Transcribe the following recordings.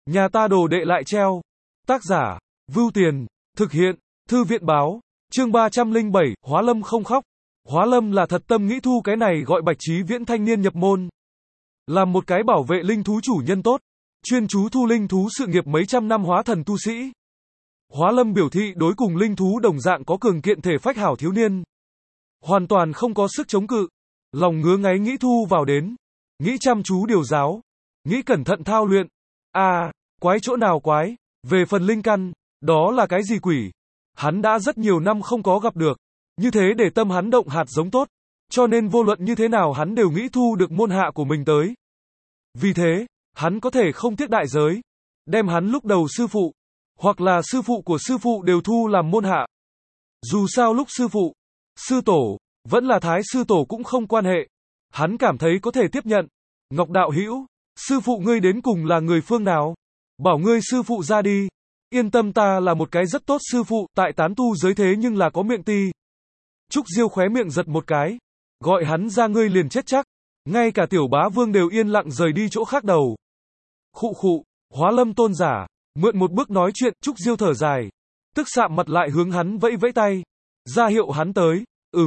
Nhà ta đồ đệ lại treo. Tác giả, Vưu Tiền, thực hiện, Thư viện báo, chương 307, Hóa Lâm không khóc. Hóa Lâm là thật tâm nghĩ thu cái này gọi Bạch Chí Viễn thanh niên nhập môn. Làm một cái bảo vệ linh thú chủ nhân tốt, chuyên chú thu linh thú sự nghiệp mấy trăm năm hóa thần tu sĩ. Hóa Lâm biểu thị đối cùng linh thú đồng dạng có cường kiện thể phách hảo thiếu niên. Hoàn toàn không có sức chống cự, lòng ngứa ngáy nghĩ thu vào đến, nghĩ chăm chú điều giáo, nghĩ cẩn thận thao luyện. Quái chỗ nào quái, về phần linh căn, đó là cái gì quỷ? Hắn đã rất nhiều năm không có gặp được, như thế để tâm hắn động hạt giống tốt, cho nên vô luận như thế nào hắn đều nghĩ thu được môn hạ của mình tới. Vì thế, hắn có thể không tiếc đại giới, đem hắn lúc đầu sư phụ, hoặc là sư phụ của sư phụ đều thu làm môn hạ. Dù sao lúc sư phụ, sư tổ, vẫn là thái sư tổ cũng không quan hệ, hắn cảm thấy có thể tiếp nhận. Ngọc đạo hữu, sư phụ ngươi đến cùng là người phương nào? Bảo ngươi sư phụ ra đi. Yên tâm, ta là một cái rất tốt sư phụ, tại tán tu giới thế nhưng là có miệng ti. Trúc Diêu khóe miệng giật một cái, gọi hắn ra ngươi liền chết chắc. Ngay cả Tiểu Bá Vương đều yên lặng rời đi chỗ khác đầu. Khụ khụ, Hóa Lâm tôn giả, mượn một bước nói chuyện. Trúc Diêu thở dài, tức sạm mặt lại hướng hắn vẫy vẫy tay, ra hiệu hắn tới.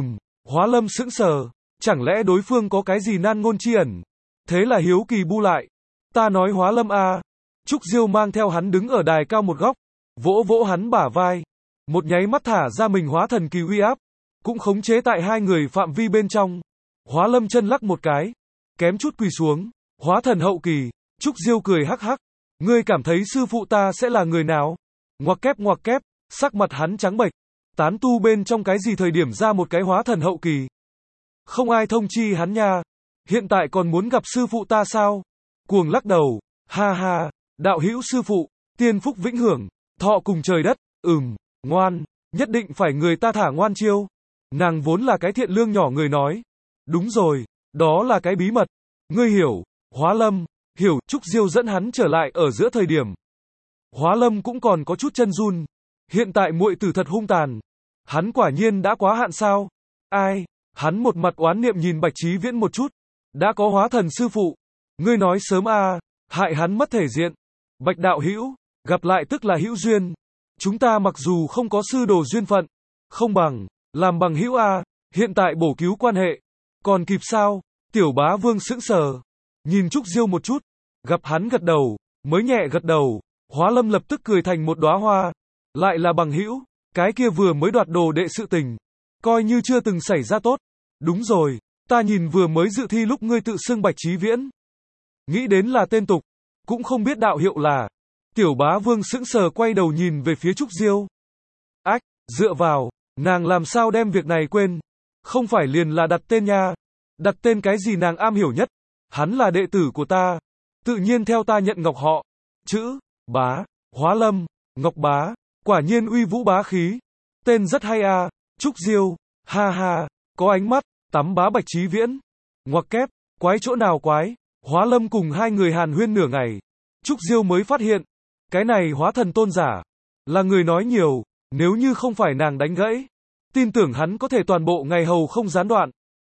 Hóa Lâm sững sờ, chẳng lẽ đối phương có cái gì nan ngôn chi ẩn? Thế là hiếu kỳ bu lại. Ta nói Hóa Lâm a. Trúc Diêu mang theo hắn đứng ở đài cao một góc, vỗ vỗ hắn bả vai, một nháy mắt thả ra mình hóa thần kỳ uy áp, cũng khống chế tại hai người phạm vi bên trong. Hóa Lâm chân lắc một cái, kém chút quỳ xuống. Hóa thần hậu kỳ. Trúc Diêu cười hắc hắc, ngươi cảm thấy sư phụ ta sẽ là người nào? Ngoặc kép, sắc mặt hắn trắng bệch. Tán tu bên trong cái gì thời điểm ra một cái hóa thần hậu kỳ? Không ai thông chi hắn nha. Hiện tại còn muốn gặp sư phụ ta sao? Cuồng lắc đầu, ha ha, đạo hữu sư phụ, tiên phúc vĩnh hưởng, thọ cùng trời đất. Ngoan, nhất định phải người ta thả ngoan chiêu. Nàng vốn là cái thiện lương nhỏ người nói. Đúng rồi, đó là cái bí mật. Ngươi hiểu. Hóa Lâm hiểu. Trúc Diêu dẫn hắn trở lại ở giữa thời điểm, Hóa Lâm cũng còn có chút chân run. Hiện tại muội tử thật hung tàn, hắn quả nhiên đã quá hạn sao? Ai? Hắn một mặt oán niệm nhìn Bạch Chí Viễn một chút. Đã có hóa thần sư phụ, ngươi nói sớm a, hại hắn mất thể diện. Bạch đạo hữu, gặp lại tức là hữu duyên. Chúng ta mặc dù không có sư đồ duyên phận, không bằng làm bằng hữu a. Hiện tại bổ cứu quan hệ, còn kịp sao? Tiểu Bá Vương sững sờ, nhìn Trúc Diêu một chút, gặp hắn gật đầu, mới nhẹ gật đầu. Hóa Lâm lập tức cười thành một đóa hoa. Lại là bằng hữu, cái kia vừa mới đoạt đồ đệ sự tình, coi như chưa từng xảy ra tốt. Đúng rồi, ta nhìn vừa mới dự thi lúc ngươi tự xưng Bạch Chí Viễn, nghĩ đến là tên tục, cũng không biết đạo hiệu là. Tiểu Bá Vương sững sờ quay đầu nhìn về phía Trúc Diêu. Ách, dựa vào, nàng làm sao đem việc này quên? Không phải liền là đặt tên nha. Đặt tên cái gì nàng am hiểu nhất? Hắn là đệ tử của ta, tự nhiên theo ta nhận Ngọc họ. Chữ Bá, Hóa Lâm, Ngọc Bá, quả nhiên uy vũ bá khí. Tên rất hay a. Trúc Diêu, ha ha, có ánh mắt, tắm bá Bạch Chí Viễn. Ngoặc kép, quái chỗ nào quái? Hóa Lâm cùng hai người hàn huyên nửa ngày, Trúc Diêu mới phát hiện, cái này hóa thần tôn giả, là người nói nhiều, nếu như không phải nàng đánh gãy, tin tưởng hắn có thể toàn bộ ngày hầu không gián đoạn.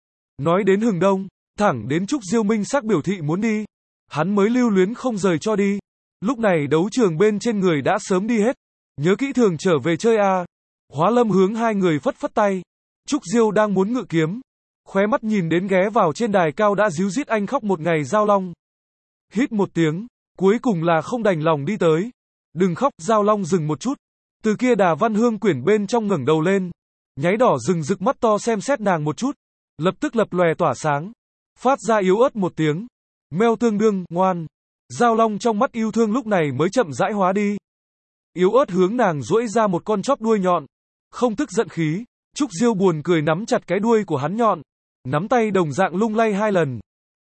Nói đến hừng đông, thẳng đến Trúc Diêu minh xác biểu thị muốn đi, hắn mới lưu luyến không rời cho đi. Lúc này đấu trường bên trên người đã sớm đi hết, nhớ kỹ thường trở về chơi a. Hóa Lâm hướng hai người phất phất tay. Trúc Diêu đang muốn ngự kiếm, khóe mắt nhìn đến ghé vào trên đài cao đã díu dít anh khóc một ngày Giao Long. Hít một tiếng, cuối cùng là không đành lòng đi tới. Đừng khóc. Giao Long dừng một chút, từ kia Đà Văn Hương quyển bên trong ngẩng đầu lên, nháy đỏ rừng rực mắt to xem xét nàng một chút, lập tức lập lòe tỏa sáng, phát ra yếu ớt một tiếng, meo tương đương, ngoan. Giao Long trong mắt yêu thương lúc này mới chậm rãi hóa đi, yếu ớt hướng nàng duỗi ra một con chóp đuôi nhọn, không tức giận khí. Trúc Diêu buồn cười nắm chặt cái đuôi của hắn nhọn, nắm tay đồng dạng lung lay hai lần.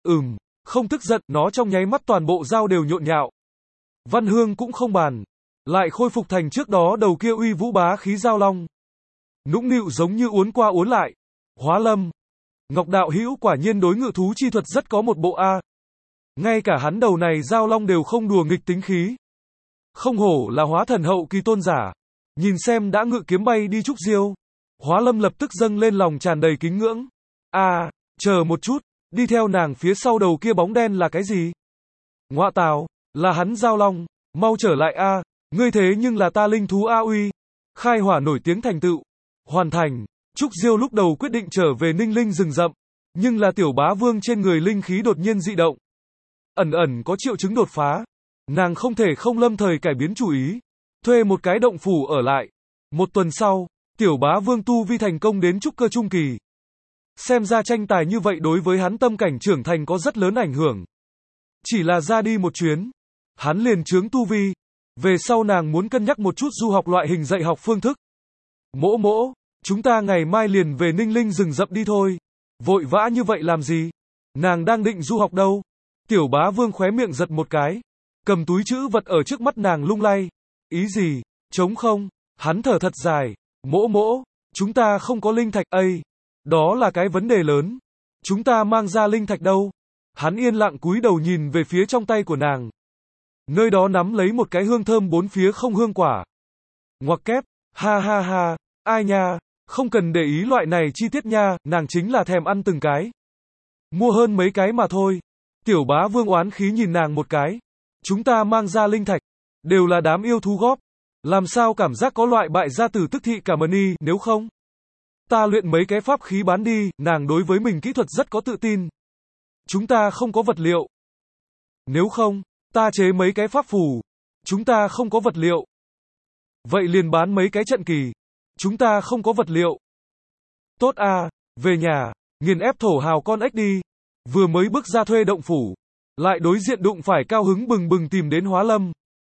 Không tức giận, nó trong nháy mắt toàn bộ dao đều nhộn nhạo. Văn Hương cũng không bàn, lại khôi phục thành trước đó đầu kia uy vũ bá khí Giao Long. Nũng nịu giống như uốn qua uốn lại. Hóa Lâm, Ngọc đạo hữu quả nhiên đối ngự thú chi thuật rất có một bộ a. Ngay cả hắn đầu này Giao Long đều không đùa nghịch tính khí. Không hổ là hóa thần hậu kỳ tôn giả. Nhìn xem đã ngự kiếm bay đi Trúc Diêu, Hóa Lâm lập tức dâng lên lòng tràn đầy kính ngưỡng. Chờ một chút, đi theo nàng phía sau đầu kia bóng đen là cái gì? Ngoạ tào, là hắn Giao Long. Mau trở lại a, ngươi thế nhưng là ta linh thú A Uy. Khai hỏa nổi tiếng thành tựu. Hoàn thành. Trúc Diêu lúc đầu quyết định trở về Ninh Linh rừng rậm, nhưng là tiểu bá vương trên người linh khí đột nhiên dị động. Ẩn ẩn có triệu chứng đột phá. Nàng không thể không lâm thời cải biến chủ ý, thuê một cái động phủ ở lại. Một tuần sau, tiểu bá vương tu vi thành công đến trúc cơ trung kỳ. Xem ra tranh tài như vậy đối với hắn tâm cảnh trưởng thành có rất lớn ảnh hưởng. Chỉ là ra đi một chuyến, hắn liền chướng tu vi. Về sau nàng muốn cân nhắc một chút du học loại hình dạy học phương thức. Mỗ mỗ, chúng ta ngày mai liền về Ninh Linh rừng rậm đi thôi. Vội vã như vậy làm gì? Nàng đang định du học đâu? Tiểu bá vương khóe miệng giật một cái, cầm túi trữ vật ở trước mắt nàng lung lay. Ý gì? Trống không? Hắn thở thật dài. Mỗ mỗ, chúng ta không có linh thạch ây. Đó là cái vấn đề lớn. Chúng ta mang ra linh thạch đâu? Hắn yên lặng cúi đầu nhìn về phía trong tay của nàng. Nơi đó nắm lấy một cái hương thơm bốn phía không hương quả. Ngoặc kép, ha ha ha, ai nha, không cần để ý loại này chi tiết nha, nàng chính là thèm ăn từng cái. Mua hơn mấy cái mà thôi. Tiểu bá vương oán khí nhìn nàng một cái. Chúng ta mang ra linh thạch, đều là đám yêu thú góp. Làm sao cảm giác có loại bại gia tử tức thị cả mần y, nếu không? Ta luyện mấy cái pháp khí bán đi, nàng đối với mình kỹ thuật rất có tự tin. Chúng ta không có vật liệu. Nếu không, ta chế mấy cái pháp phù. Chúng ta không có vật liệu. Vậy liền bán mấy cái trận kỳ. Chúng ta không có vật liệu. Tốt à, về nhà, nghiền ép thổ hào con ếch đi. Vừa mới bước ra thuê động phủ, lại đối diện đụng phải cao hứng bừng bừng tìm đến Hóa Lâm.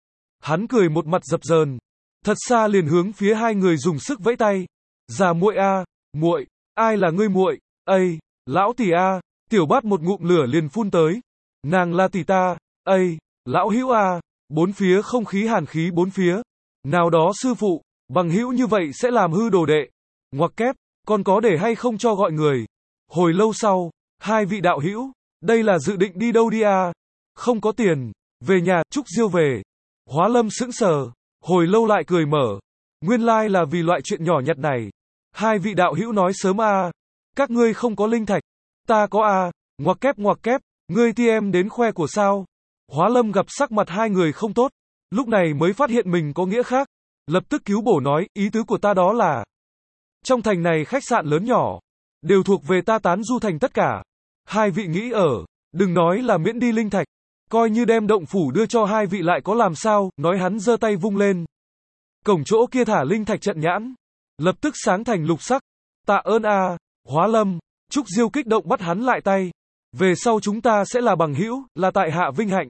Hắn cười một mặt dập dờn, thật xa liền hướng phía hai người dùng sức vẫy tay. Già muội a, muội, ai là ngươi muội? Ây, lão tỷ a, tiểu bát một ngụm lửa liền phun tới. Nàng là tỷ ta, ây, lão hữu a, bốn phía không khí hàn khí bốn phía. Nào đó sư phụ, bằng hữu như vậy sẽ làm hư đồ đệ. Ngoặc kép, còn có để hay không cho gọi người. Hồi lâu sau, hai vị đạo hữu, đây là dự định đi đâu đi à? Không có tiền, về nhà, Trúc Diêu về. Hóa Lâm sững sờ, hồi lâu lại cười mở. Nguyên lai là vì loại chuyện nhỏ nhặt này. Hai vị đạo hữu nói sớm à. Các ngươi không có linh thạch. Ta có à. Ngoặc kép, ngươi ti em đến khoe của sao? Hóa Lâm gặp sắc mặt hai người không tốt. Lúc này mới phát hiện mình có nghĩa khác. Lập tức cứu bổ nói, ý tứ của ta đó là trong thành này khách sạn lớn nhỏ đều thuộc về ta tán du thành tất cả. Hai vị nghĩ ở, đừng nói là miễn đi linh thạch, coi như đem động phủ đưa cho hai vị lại có làm sao, nói hắn giơ tay vung lên. Cổng chỗ kia thả linh thạch trận nhãn, lập tức sáng thành lục sắc. Tạ ơn a, Hóa Lâm. Trúc Diêu kích động bắt hắn lại tay. Về sau chúng ta sẽ là bằng hữu, là tại hạ vinh hạnh.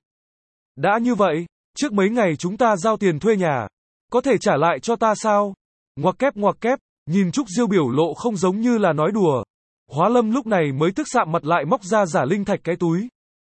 Đã như vậy, trước mấy ngày chúng ta giao tiền thuê nhà, có thể trả lại cho ta sao? Ngoặc kép, nhìn Trúc Diêu biểu lộ không giống như là nói đùa. Hóa Lâm lúc này mới tức sạm mặt lại móc ra giả linh thạch cái túi.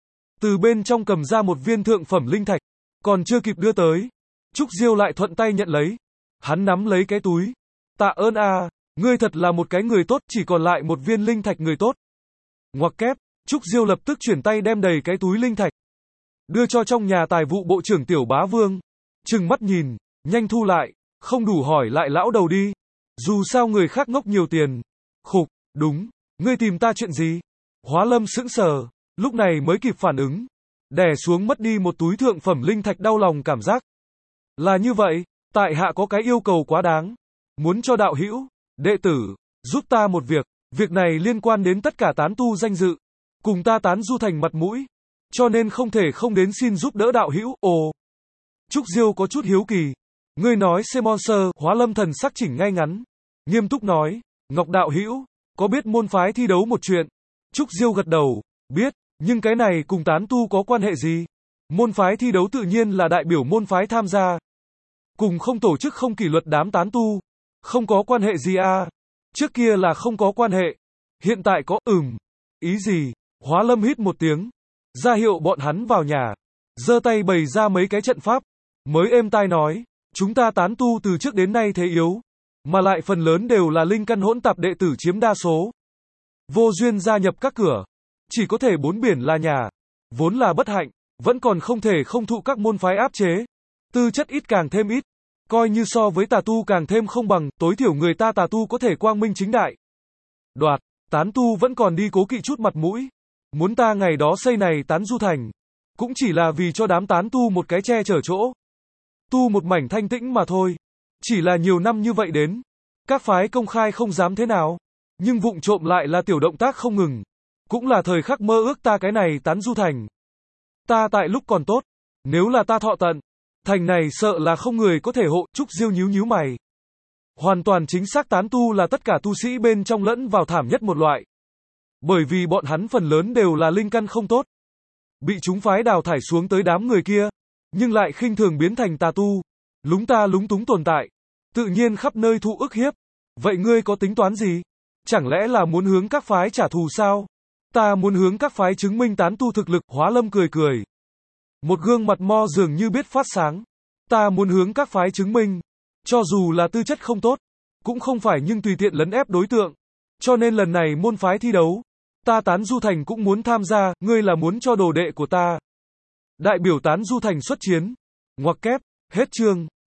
Từ bên trong cầm ra một viên thượng phẩm linh thạch, còn chưa kịp đưa tới. Trúc Diêu lại thuận tay nhận lấy. Hắn nắm lấy cái túi. Tạ ơn a, ngươi thật là một cái người tốt, chỉ còn lại một viên linh thạch người tốt. Ngoặc kép, Trúc Diêu lập tức chuyển tay đem đầy cái túi linh thạch, đưa cho trong nhà tài vụ bộ trưởng Tiểu Bá Vương. Trừng mắt nhìn, nhanh thu lại, không đủ hỏi lại lão đầu đi. Dù sao người khác ngốc nhiều tiền. Khục, đúng, ngươi tìm ta chuyện gì? Hóa Lâm sững sờ, lúc này mới kịp phản ứng. Đè xuống mất đi một túi thượng phẩm linh thạch đau lòng cảm giác. Là như vậy, tại hạ có cái yêu cầu quá đáng. Muốn cho đạo hữu, đệ tử, giúp ta một việc. Việc này liên quan đến tất cả tán tu danh dự. Cùng ta tán du thành mặt mũi. Cho nên không thể không đến xin giúp đỡ đạo hữu. Ồ. Trúc Diêu có chút hiếu kỳ. Ngươi nói Monster, Hóa Lâm thần sắc chỉnh ngay ngắn. Nghiêm túc nói, Ngọc đạo hữu, có biết môn phái thi đấu một chuyện? Trúc Diêu gật đầu, biết, nhưng cái này cùng tán tu có quan hệ gì? Môn phái thi đấu tự nhiên là đại biểu môn phái tham gia. Cùng không tổ chức không kỷ luật đám tán tu. Không có quan hệ gì à? Trước kia là không có quan hệ. Hiện tại có, Ý gì? Hóa Lâm hít một tiếng. Ra hiệu bọn hắn vào nhà. Giơ tay bày ra mấy cái trận pháp. Mới êm tai nói, chúng ta tán tu từ trước đến nay thế yếu. Mà lại phần lớn đều là linh căn hỗn tạp đệ tử chiếm đa số. Vô duyên gia nhập các cửa. Chỉ có thể bốn biển là nhà. Vốn là bất hạnh. Vẫn còn không thể không thụ các môn phái áp chế. Tư chất ít càng thêm ít. Coi như so với tà tu càng thêm không bằng. Tối thiểu người ta tà tu có thể quang minh chính đại đoạt. Tán tu vẫn còn đi cố kỵ chút mặt mũi. Muốn ta ngày đó xây này tán du thành. Cũng chỉ là vì cho đám tán tu một cái che chở chỗ. tu một mảnh thanh tĩnh mà thôi. Chỉ là nhiều năm như vậy đến, các phái công khai không dám thế nào, nhưng vụng trộm lại là tiểu động tác không ngừng. Cũng là thời khắc mơ ước ta cái này tán du thành. Ta tại lúc còn tốt, nếu là ta thọ tận, thành này sợ là không người có thể hộ. Trúc Diêu nhíu mày. Hoàn toàn chính xác, tán tu là tất cả tu sĩ bên trong lẫn vào thảm nhất một loại. Bởi vì bọn hắn phần lớn đều là linh căn không tốt, bị chúng phái đào thải xuống tới đám người kia, nhưng lại khinh thường biến thành tà tu, lúng ta lúng túng tồn tại, tự nhiên khắp nơi thụ ức hiếp. Vậy ngươi có tính toán gì? Chẳng lẽ là muốn hướng các phái trả thù sao? Ta muốn hướng các phái chứng minh tán tu thực lực. Hóa Lâm cười cười. Một gương mặt mo dường như biết phát sáng. Ta muốn hướng các phái chứng minh, cho dù là tư chất không tốt, cũng không phải nhưng tùy tiện lấn ép đối tượng. Cho nên lần này môn phái thi đấu, ta Tán Du Thành cũng muốn tham gia. Ngươi là muốn cho đồ đệ của ta đại biểu Tán Du Thành xuất chiến. Ngoặc kép, hết chương.